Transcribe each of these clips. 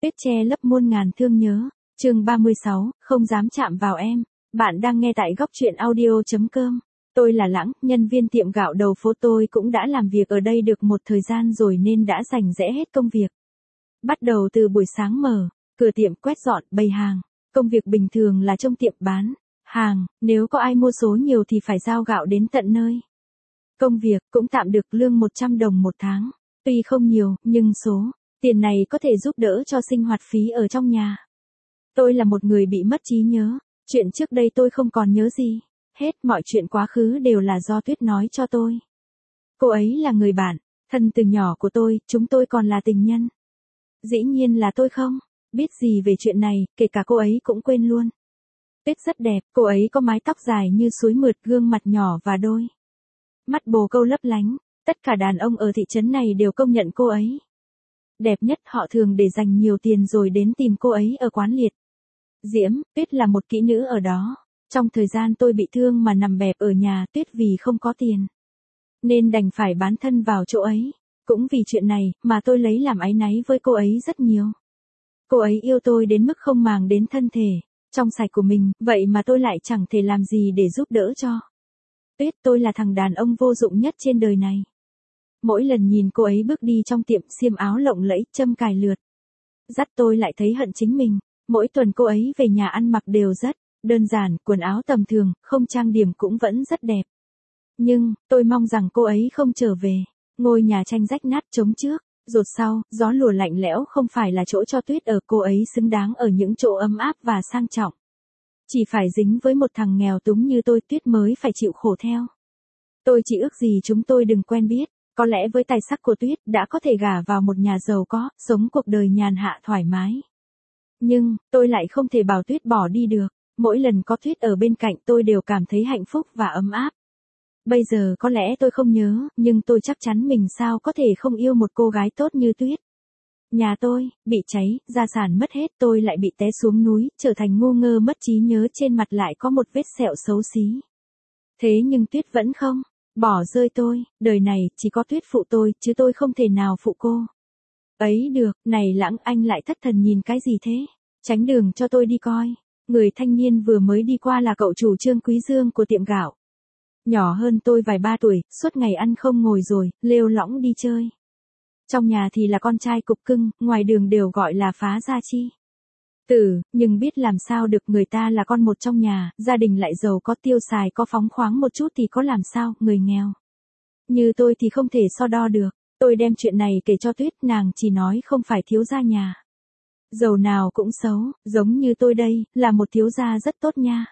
Tuyết che lấp muôn ngàn thương nhớ. Chương 36, không dám chạm vào em. Bạn đang nghe tại góc truyện audio.com. Tôi là Lãng, nhân viên tiệm gạo đầu phố. Tôi cũng đã làm việc ở đây được một thời gian rồi nên đã rành rẽ hết công việc. Bắt đầu từ buổi sáng mở cửa tiệm, quét dọn, bày hàng. Công việc bình thường là trông tiệm bán hàng, nếu có ai mua số nhiều thì phải giao gạo đến tận nơi. Công việc cũng tạm được, lương 100 đồng một tháng. Tuy không nhiều, nhưng số tiền này có thể giúp đỡ cho sinh hoạt phí ở trong nhà. Tôi là một người bị mất trí nhớ. Chuyện trước đây tôi không còn nhớ gì. Hết mọi chuyện quá khứ đều là do Tuyết nói cho tôi. Cô ấy là người bạn thân từ nhỏ của tôi, chúng tôi còn là tình nhân. Dĩ nhiên là tôi không biết gì về chuyện này, kể cả cô ấy cũng quên luôn. Tuyết rất đẹp, cô ấy có mái tóc dài như suối mượt, gương mặt nhỏ và đôi mắt bồ câu lấp lánh. Tất cả đàn ông ở thị trấn này đều công nhận cô ấy đẹp nhất. Họ thường để dành nhiều tiền rồi đến tìm cô ấy ở quán liệt diễm. Tuyết là một kỹ nữ ở đó. Trong thời gian tôi bị thương mà nằm bẹp ở nhà, Tuyết vì không có tiền nên đành phải bán thân vào chỗ ấy. Cũng vì chuyện này mà tôi lấy làm áy náy với cô ấy rất nhiều. Cô ấy yêu tôi đến mức không màng đến thân thể trong sạch của mình, vậy mà tôi lại chẳng thể làm gì để giúp đỡ cho Tuyết. Tôi là thằng đàn ông vô dụng nhất trên đời này. Mỗi lần nhìn cô ấy bước đi trong tiệm, xiêm áo lộng lẫy, châm cài lượt dắt, tôi lại thấy hận chính mình. Mỗi tuần cô ấy về nhà ăn mặc đều rất đơn giản, quần áo tầm thường, không trang điểm cũng vẫn rất đẹp. Nhưng, tôi mong rằng cô ấy không trở về ngôi nhà tranh rách nát trống trước, rột sau, gió lùa lạnh lẽo không phải là chỗ cho Tuyết ở. Cô ấy xứng đáng ở những chỗ ấm áp và sang trọng. Chỉ phải dính với một thằng nghèo túng như tôi, Tuyết mới phải chịu khổ theo. Tôi chỉ ước gì chúng tôi đừng quen biết. Có lẽ với tài sắc của Tuyết đã có thể gả vào một nhà giàu có, sống cuộc đời nhàn hạ thoải mái. Nhưng, tôi lại không thể bảo Tuyết bỏ đi được. Mỗi lần có Tuyết ở bên cạnh tôi đều cảm thấy hạnh phúc và ấm áp. Bây giờ có lẽ tôi không nhớ, nhưng tôi chắc chắn mình sao có thể không yêu một cô gái tốt như Tuyết. Nhà tôi bị cháy, gia sản mất hết, tôi lại bị té xuống núi, trở thành ngu ngơ mất trí nhớ, trên mặt lại có một vết sẹo xấu xí. Thế nhưng Tuyết vẫn không bỏ rơi tôi. Đời này chỉ có Tuyết phụ tôi, chứ tôi không thể nào phụ cô ấy được. Này Lãng, anh lại thất thần nhìn cái gì thế? Tránh đường cho tôi đi coi. Người thanh niên vừa mới đi qua là cậu chủ Trương Quý Dương của tiệm gạo. Nhỏ hơn tôi vài ba tuổi, suốt ngày ăn không ngồi rồi, lêu lõng đi chơi. Trong nhà thì là con trai cục cưng, ngoài đường đều gọi là phá gia chi tử, nhưng biết làm sao được, người ta là con một trong nhà, gia đình lại giàu có, tiêu xài có phóng khoáng một chút thì có làm sao, người nghèo như tôi thì không thể so đo được. Tôi đem chuyện này kể cho Tuyết, nàng chỉ nói không phải thiếu gia nhà giàu nào cũng xấu, giống như tôi đây, là một thiếu gia rất tốt nha.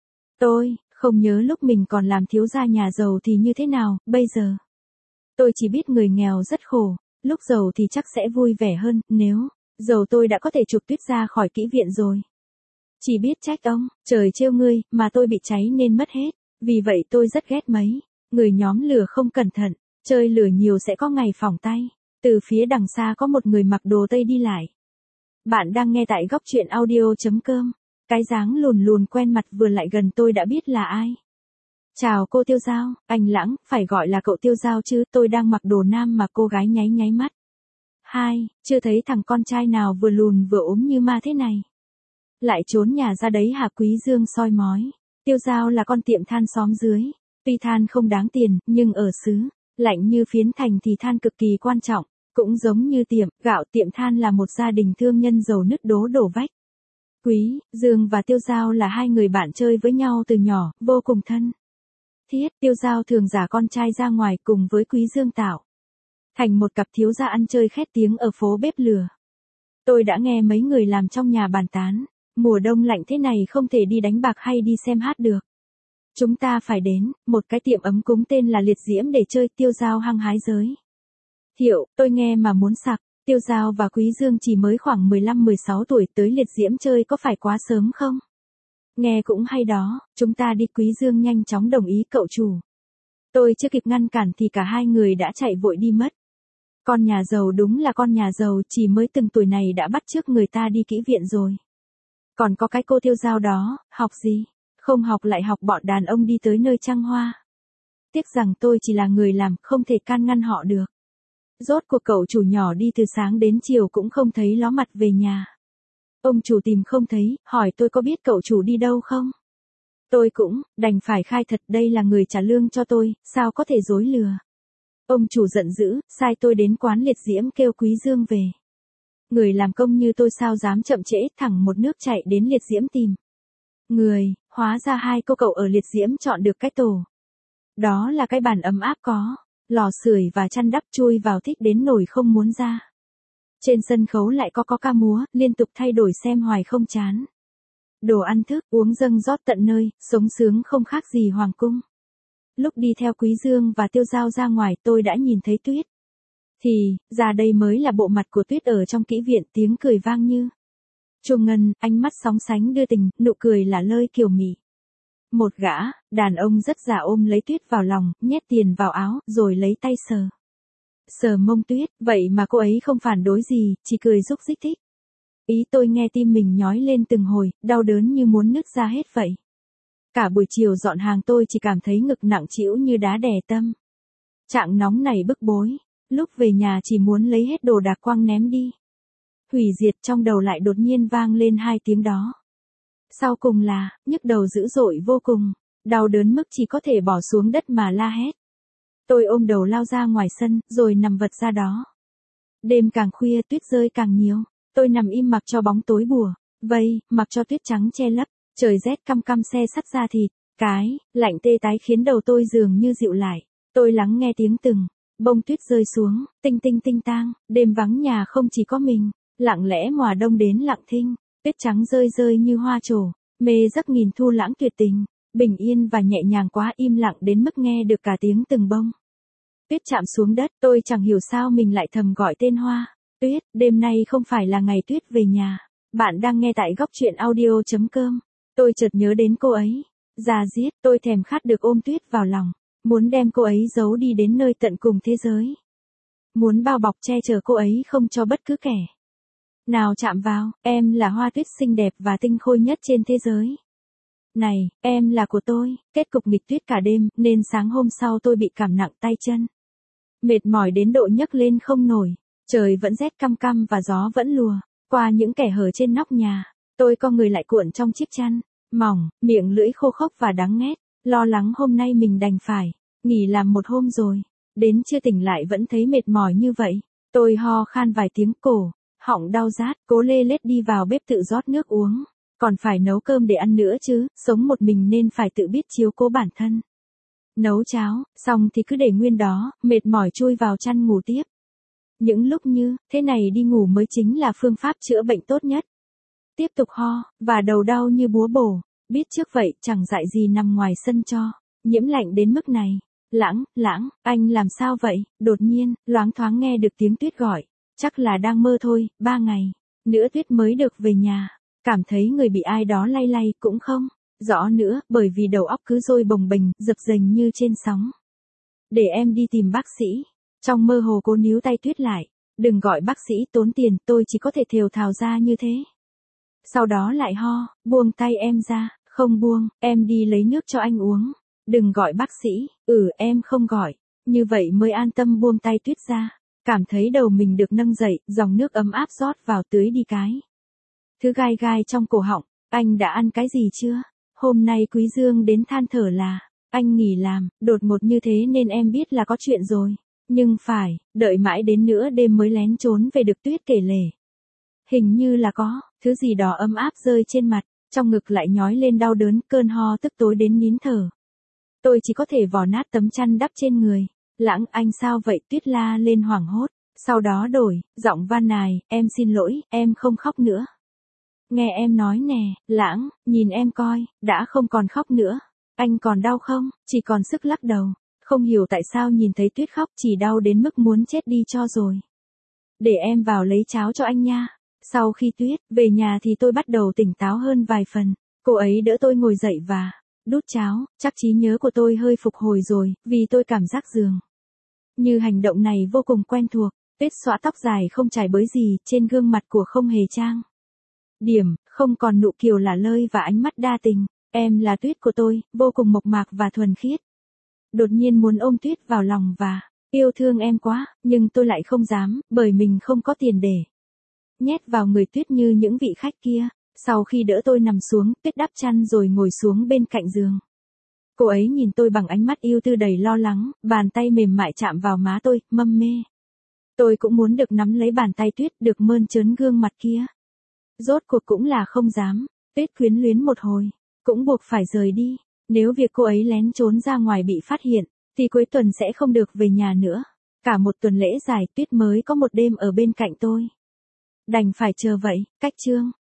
Tôi không nhớ lúc mình còn làm thiếu gia nhà giàu thì như thế nào, bây giờ tôi chỉ biết người nghèo rất khổ, lúc giàu thì chắc sẽ vui vẻ hơn. Nếu giàu tôi đã có thể chuộc Tuyết ra khỏi kỹ viện rồi. Chỉ biết trách ông, trời trêu ngươi, mà tôi bị cháy nên mất hết. Vì vậy tôi rất ghét mấy người nhóm lửa không cẩn thận, chơi lửa nhiều sẽ có ngày phỏng tay. Từ phía đằng xa có một người mặc đồ Tây đi lại. Bạn đang nghe tại góc truyện audio.com. Cái dáng lùn lùn quen mặt vừa lại gần tôi đã biết là ai. Chào cô Tiêu Giao. Anh Lãng, phải gọi là cậu Tiêu Giao chứ, tôi đang mặc đồ nam mà. Cô gái nháy nháy mắt. Hai, chưa thấy thằng con trai nào vừa lùn vừa ốm như ma thế này. Lại trốn nhà ra đấy hả? Quý Dương soi mói. Tiêu Giao là con tiệm than xóm dưới. Tuy than không đáng tiền, nhưng ở xứ lạnh như Phiến Thành thì than cực kỳ quan trọng. Cũng giống như tiệm gạo, tiệm than là một gia đình thương nhân giàu nứt đố đổ vách. Quý Dương và Tiêu Giao là hai người bạn chơi với nhau từ nhỏ, vô cùng thân thiết. Tiêu Giao thường giả con trai ra ngoài cùng với Quý Dương tạo thành một cặp thiếu gia ăn chơi khét tiếng ở phố bếp lửa. Tôi đã nghe mấy người làm trong nhà bàn tán, mùa đông lạnh thế này không thể đi đánh bạc hay đi xem hát được. Chúng ta phải đến một cái tiệm ấm cúng tên là Liệt Diễm để chơi. Tiêu Giao hăng hái giới thiệu, tôi nghe mà muốn sặc. Tiêu Giao và Quý Dương chỉ mới khoảng 15-16 tuổi, tới Liệt Diễm chơi có phải quá sớm không? Nghe cũng hay đó, chúng ta đi. Quý Dương nhanh chóng đồng ý. Cậu chủ. Tôi chưa kịp ngăn cản thì cả hai người đã chạy vội đi mất. Con nhà giàu đúng là con nhà giàu, chỉ mới từng tuổi này đã bắt chước người ta đi kỹ viện rồi. Còn có cái cô Tiêu Giao đó, học gì? Không học lại học bọn đàn ông đi tới nơi trăng hoa. Tiếc rằng tôi chỉ là người làm, không thể can ngăn họ được. Rốt cuộc cậu chủ nhỏ đi từ sáng đến chiều cũng không thấy ló mặt về nhà. Ông chủ tìm không thấy, hỏi tôi có biết cậu chủ đi đâu không? Tôi cũng, đành phải khai thật đây là người trả lương cho tôi, sao có thể dối lừa. Ông chủ giận dữ, sai tôi đến quán liệt diễm kêu Quý Dương về. Người làm công như tôi sao dám chậm trễ, thẳng một nước chạy đến liệt diễm tìm. Người, hóa ra hai cô cậu ở liệt diễm chọn được cái tổ. Đó là cái bàn ấm áp có, lò sưởi và chăn đắp chui vào thích đến nổi không muốn ra. Trên sân khấu lại có ca múa, liên tục thay đổi xem hoài không chán. Đồ ăn thức, uống dâng rót tận nơi, sống sướng không khác gì hoàng cung. Lúc đi theo Quý Dương và Tiêu Giao ra ngoài tôi đã nhìn thấy Tuyết. Thì, ra đây mới là bộ mặt của Tuyết ở trong kỹ viện, tiếng cười vang như chuông ngân, ánh mắt sóng sánh đưa tình, nụ cười là lơi kiều mị. Một gã, đàn ông rất già ôm lấy Tuyết vào lòng, nhét tiền vào áo, rồi lấy tay sờ. Sờ mông Tuyết, vậy mà cô ấy không phản đối gì, chỉ cười rúc rích thích. Ý tôi nghe tim mình nhói lên từng hồi, đau đớn như muốn nứt ra hết vậy. Cả buổi chiều dọn hàng tôi chỉ cảm thấy ngực nặng trĩu như đá đè tâm. Trạng nóng này bức bối, lúc về nhà chỉ muốn lấy hết đồ đạc quăng ném đi. Hủy diệt trong đầu lại đột nhiên vang lên hai tiếng đó. Sau cùng là, nhức đầu dữ dội vô cùng, đau đớn mức chỉ có thể bỏ xuống đất mà la hét. Tôi ôm đầu lao ra ngoài sân, rồi nằm vật ra đó. Đêm càng khuya tuyết rơi càng nhiều, tôi nằm im mặc cho bóng tối bùa, vây, mặc cho tuyết trắng che lấp, trời rét căm căm se sắt da thịt, lạnh tê tái khiến đầu tôi dường như dịu lại. Tôi lắng nghe tiếng từng bông tuyết rơi xuống, tinh tinh tinh tang, đêm vắng nhà không chỉ có mình, lặng lẽ mùa đông đến lặng thinh, tuyết trắng rơi rơi như hoa trổ, mê giấc nghìn thu lãng tuyệt tình, bình yên và nhẹ nhàng quá im lặng đến mức nghe được cả tiếng từng bông. Tuyết chạm xuống đất, tôi chẳng hiểu sao mình lại thầm gọi tên hoa. Tuyết, đêm nay không phải là ngày Tuyết về nhà. Bạn đang nghe tại góc truyện audio.com. Tôi chợt nhớ đến cô ấy. Già giết, tôi thèm khát được ôm Tuyết vào lòng. Muốn đem cô ấy giấu đi đến nơi tận cùng thế giới. Muốn bao bọc che chở cô ấy không cho bất cứ kẻ nào chạm vào. Em là hoa tuyết xinh đẹp và tinh khôi nhất trên thế giới. Này, em là của tôi. Kết cục nghịch tuyết cả đêm, nên sáng hôm sau tôi bị cảm nặng tay chân. Mệt mỏi đến độ nhấc lên không nổi. Trời vẫn rét căm căm và gió vẫn lùa. Qua những kẻ hở trên nóc nhà, tôi co người lại cuộn trong chiếc chăn mỏng, miệng lưỡi khô khốc và đắng nghét. Lo lắng hôm nay mình đành phải nghỉ làm một hôm rồi. Đến chưa tỉnh lại vẫn thấy mệt mỏi như vậy. Tôi ho khan vài tiếng, cổ họng đau rát, cố lê lết đi vào bếp tự rót nước uống. Còn phải nấu cơm để ăn nữa chứ, sống một mình nên phải tự biết chiếu cố bản thân. Nấu cháo, xong thì cứ để nguyên đó, mệt mỏi chui vào chăn ngủ tiếp. Những lúc như thế này đi ngủ mới chính là phương pháp chữa bệnh tốt nhất. Tiếp tục ho, và đầu đau như búa bổ, biết trước vậy chẳng dại gì nằm ngoài sân cho, nhiễm lạnh đến mức này. Lãng, anh làm sao vậy? Đột nhiên, loáng thoáng nghe được tiếng Tuyết gọi, chắc là đang mơ thôi, 3 ngày nữa Tuyết mới được về nhà. Cảm thấy người bị ai đó lay lay cũng không rõ nữa, bởi vì đầu óc cứ rối bồng bềnh, dập dềnh như trên sóng. Để em đi tìm bác sĩ. Trong mơ hồ cô níu tay Tuyết lại. Đừng gọi bác sĩ, tốn tiền, tôi chỉ có thể thều thào ra như thế. Sau đó lại ho, buông tay em ra. Không buông, em đi lấy nước cho anh uống. Đừng gọi bác sĩ. Em không gọi. Như vậy mới an tâm buông tay Tuyết ra. Cảm thấy đầu mình được nâng dậy, dòng nước ấm áp rót vào tưới đi cái thứ gai gai trong cổ họng. Anh đã ăn cái gì chưa? Hôm nay Quý Dương đến than thở là anh nghỉ làm, đột ngột như thế nên em biết là có chuyện rồi. Nhưng phải, đợi mãi đến nửa đêm mới lén trốn về được Tuyết kể lể. Hình như là có thứ gì đó ấm áp rơi trên mặt, trong ngực lại nhói lên đau đớn, cơn ho tức tối đến nín thở. Tôi chỉ có thể vò nát tấm chăn đắp trên người. Lãng, anh sao vậy? Tuyết la lên hoảng hốt, sau đó đổi giọng van nài, em xin lỗi, em không khóc nữa. Nghe em nói nè, Lãng, nhìn em coi, đã không còn khóc nữa. Anh còn đau không? Chỉ còn sức lắc đầu. Không hiểu tại sao nhìn thấy Tuyết khóc chỉ đau đến mức muốn chết đi cho rồi. Để em vào lấy cháo cho anh nha. Sau khi Tuyết về nhà thì tôi bắt đầu tỉnh táo hơn vài phần. Cô ấy đỡ tôi ngồi dậy và đút cháo, chắc trí nhớ của tôi hơi phục hồi rồi, vì tôi cảm giác dường như hành động này vô cùng quen thuộc. Tuyết xõa tóc dài không chải bới gì, trên gương mặt của không hề trang điểm, không còn nụ kiều lả lơi và ánh mắt đa tình. Em là Tuyết của tôi, vô cùng mộc mạc và thuần khiết. Đột nhiên muốn ôm Tuyết vào lòng và Yêu thương em quá, nhưng tôi lại không dám, bởi mình không có tiền để nhét vào người Tuyết như những vị khách kia. Sau khi đỡ tôi nằm xuống, Tuyết đắp chăn rồi ngồi xuống bên cạnh giường. Cô ấy nhìn tôi bằng ánh mắt yêu tư đầy lo lắng, bàn tay mềm mại chạm vào má tôi, mâm mê. Tôi cũng muốn được nắm lấy bàn tay Tuyết, được mơn trớn gương mặt kia. Rốt cuộc cũng là không dám. Tuyết quyến luyến một hồi, cũng buộc phải rời đi. Nếu việc cô ấy lén trốn ra ngoài bị phát hiện, thì cuối tuần sẽ không được về nhà nữa. Cả một tuần lễ dài Tuyết mới có một đêm ở bên cạnh tôi. Đành phải chờ vậy, cách chương.